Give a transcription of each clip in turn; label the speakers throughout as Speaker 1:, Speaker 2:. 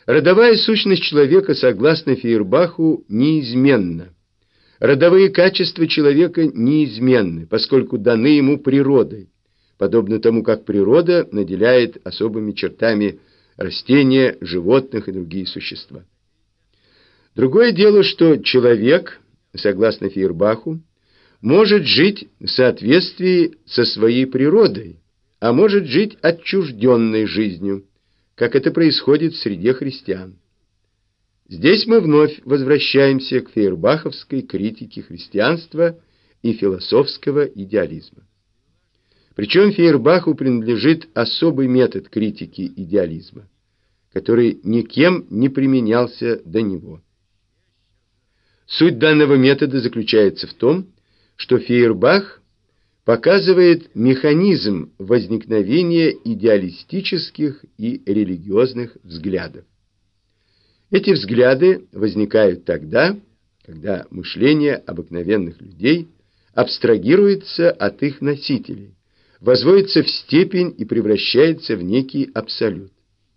Speaker 1: Родовая сущность человека, согласно Фейербаху, неизменна. Родовые качества человека неизменны, поскольку даны ему природой, подобно тому, как природа наделяет особыми чертами растения, животных и другие существа. Другое дело, что человек, согласно Фейербаху, может жить в соответствии со своей природой, а может жить отчужденной жизнью, как это происходит в среде христиан. Здесь мы вновь возвращаемся к фейербаховской критике христианства и философского идеализма. Причем Фейербаху принадлежит особый метод критики идеализма, который никем не применялся до него. Суть данного метода заключается в том, что Фейербах показывает механизм возникновения идеалистических и религиозных взглядов. Эти взгляды возникают тогда, когда мышление обыкновенных людей абстрагируется от их носителей, возводится в степень и превращается в некий абсолют.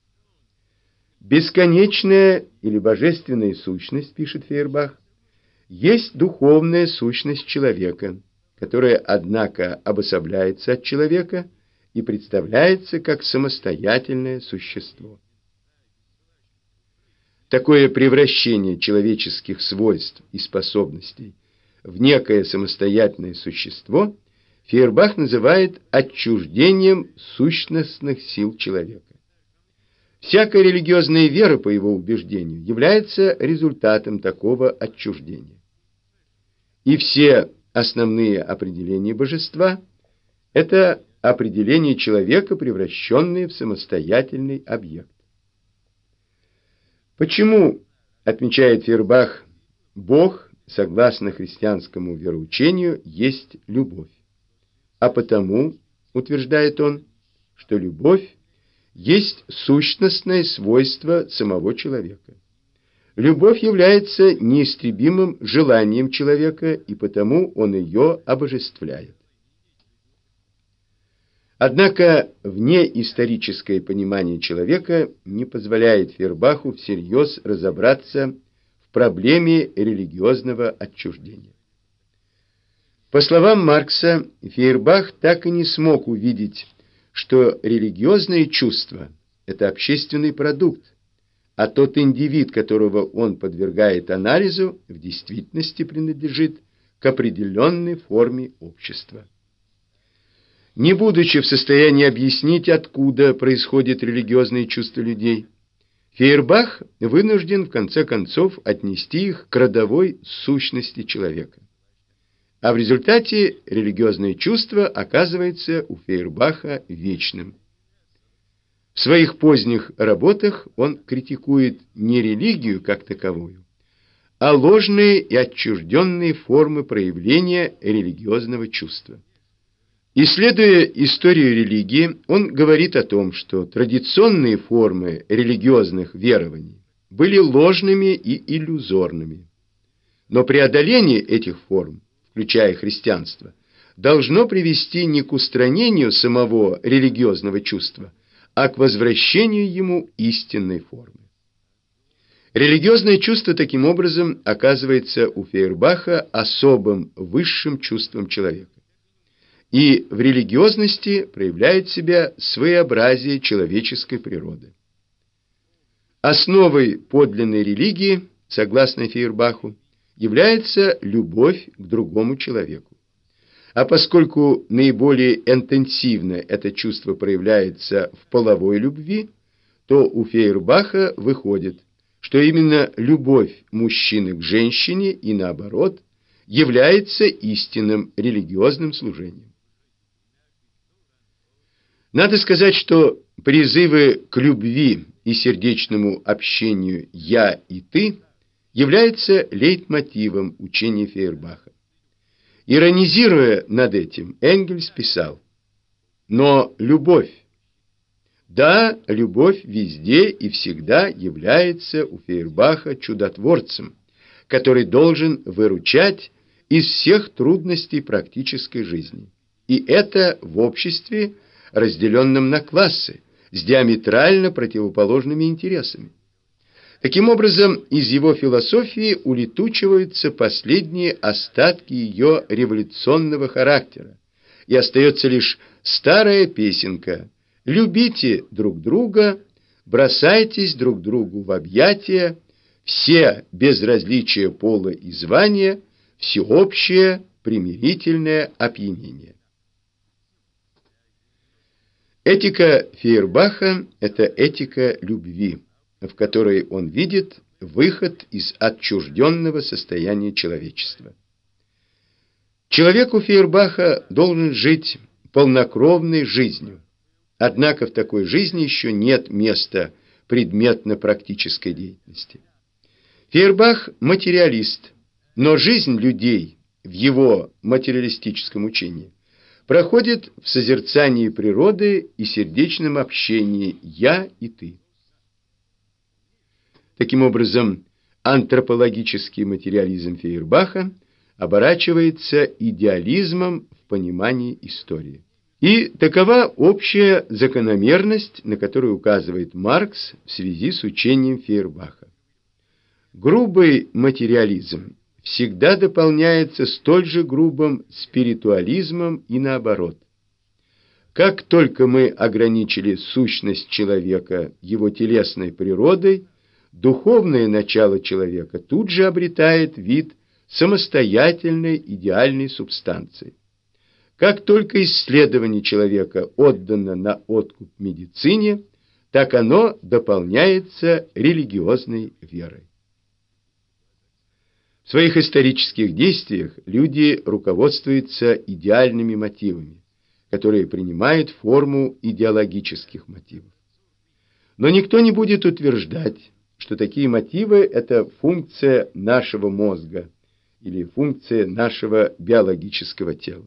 Speaker 1: Бесконечная или божественная сущность, пишет Фейербах, есть духовная сущность человека, которая, однако, обособляется от человека и представляется как самостоятельное существо. Такое превращение человеческих свойств и способностей в некое самостоятельное существо Фейербах называет отчуждением сущностных сил человека. Всякая религиозная вера, по его убеждению, является результатом такого отчуждения. И все основные определения божества – это определение человека, превращенное в самостоятельный объект. Почему, отмечает Фейербах, Бог, согласно христианскому вероучению, есть любовь? А потому, утверждает он, что любовь есть сущностное свойство самого человека. Любовь является неистребимым желанием человека, и потому он ее обожествляет. Однако внеисторическое понимание человека не позволяет Фейербаху всерьез разобраться в проблеме религиозного отчуждения. По словам Маркса, Фейербах так и не смог увидеть, что религиозное чувство – это общественный продукт, а тот индивид, которого он подвергает анализу, в действительности принадлежит к определенной форме общества. Не будучи в состоянии объяснить, откуда происходит религиозное чувство людей, Фейербах вынужден в конце концов отнести их к родовой сущности человека. А в результате религиозное чувство оказывается у Фейербаха вечным. В своих поздних работах он критикует не религию как таковую, а ложные и отчужденные формы проявления религиозного чувства. Исследуя историю религии, он говорит о том, что традиционные формы религиозных верований были ложными и иллюзорными. Но преодоление этих форм, включая христианство, должно привести не к устранению самого религиозного чувства, а к возвращению ему истинной формы. Религиозное чувство таким образом оказывается у Фейербаха особым высшим чувством человека. И в религиозности проявляет себя своеобразие человеческой природы. Основой подлинной религии, согласно Фейербаху, является любовь к другому человеку. А поскольку наиболее интенсивно это чувство проявляется в половой любви, то у Фейербаха выходит, что именно любовь мужчины к женщине и наоборот является истинным религиозным служением. Надо сказать, что призывы к любви и сердечному общению «я» и «ты» являются лейтмотивом учения Фейербаха. Иронизируя над этим, Энгельс писал: «Но любовь, да, любовь везде и всегда является у Фейербаха чудотворцем, который должен выручать из всех трудностей практической жизни. И это в обществе, разделенном на классы, с диаметрально противоположными интересами. Таким образом, из его философии улетучиваются последние остатки ее революционного характера, и остается лишь старая песенка: «Любите друг друга, бросайтесь друг другу в объятия, все без различия пола и звания, всеобщее примирительное опьянение». Этика Фейербаха – это этика любви, в которой он видит выход из отчужденного состояния человечества. Человек у Фейербаха должен жить полнокровной жизнью, однако в такой жизни еще нет места предметно-практической деятельности. Фейербах – материалист, но жизнь людей в его материалистическом учении проходит в созерцании природы и сердечном общении «я» и «ты». Таким образом, антропологический материализм Фейербаха оборачивается идеализмом в понимании истории. И такова общая закономерность, на которую указывает Маркс в связи с учением Фейербаха. Грубый материализм всегда дополняется столь же грубым спиритуализмом и наоборот. Как только мы ограничили сущность человека его телесной природой, духовное начало человека тут же обретает вид самостоятельной идеальной субстанции. Как только исследование человека отдано на откуп медицине, так оно дополняется религиозной верой. В своих исторических действиях люди руководствуются идеальными мотивами, которые принимают форму идеологических мотивов. Но никто не будет утверждать, что такие мотивы – это функция нашего мозга или функция нашего биологического тела.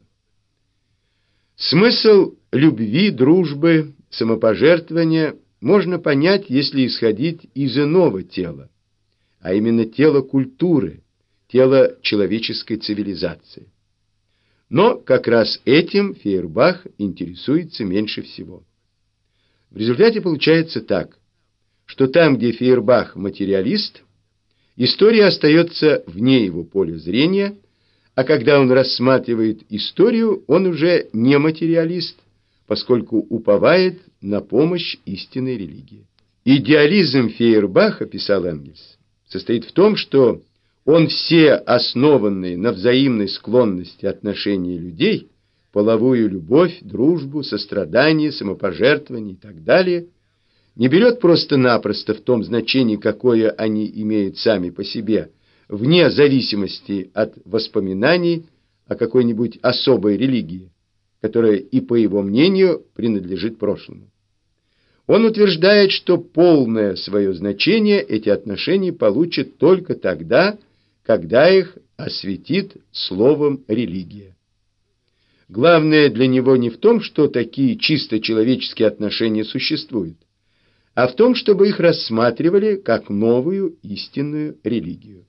Speaker 1: Смысл любви, дружбы, самопожертвования можно понять, если исходить из иного тела, а именно тела культуры, тела человеческой цивилизации. Но как раз этим Фейербах интересуется меньше всего. В результате получается так, что там, где Фейербах материалист, история остается вне его поля зрения, а когда он рассматривает историю, он уже не материалист, поскольку уповает на помощь истинной религии. Идеализм Фейербаха, писал Энгельс, состоит в том, что он все основанные на взаимной склонности отношения людей, половую любовь, дружбу, сострадание, самопожертвование и так далее, не берет просто-напросто в том значении, какое они имеют сами по себе, вне зависимости от воспоминаний о какой-нибудь особой религии, которая и, по его мнению, принадлежит прошлому. Он утверждает, что полное свое значение эти отношения получат только тогда, когда их осветит словом религия. Главное для него не в том, что такие чисто человеческие отношения существуют, а в том, чтобы их рассматривали как новую истинную религию.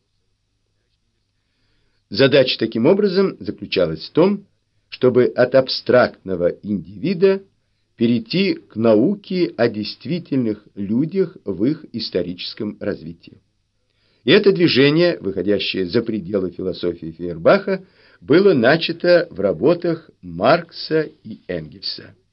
Speaker 1: Задача таким образом заключалась в том, чтобы от абстрактного индивида перейти к науке о действительных людях в их историческом развитии. И это движение, выходящее за пределы философии Фейербаха, было начато в работах Маркса и Энгельса.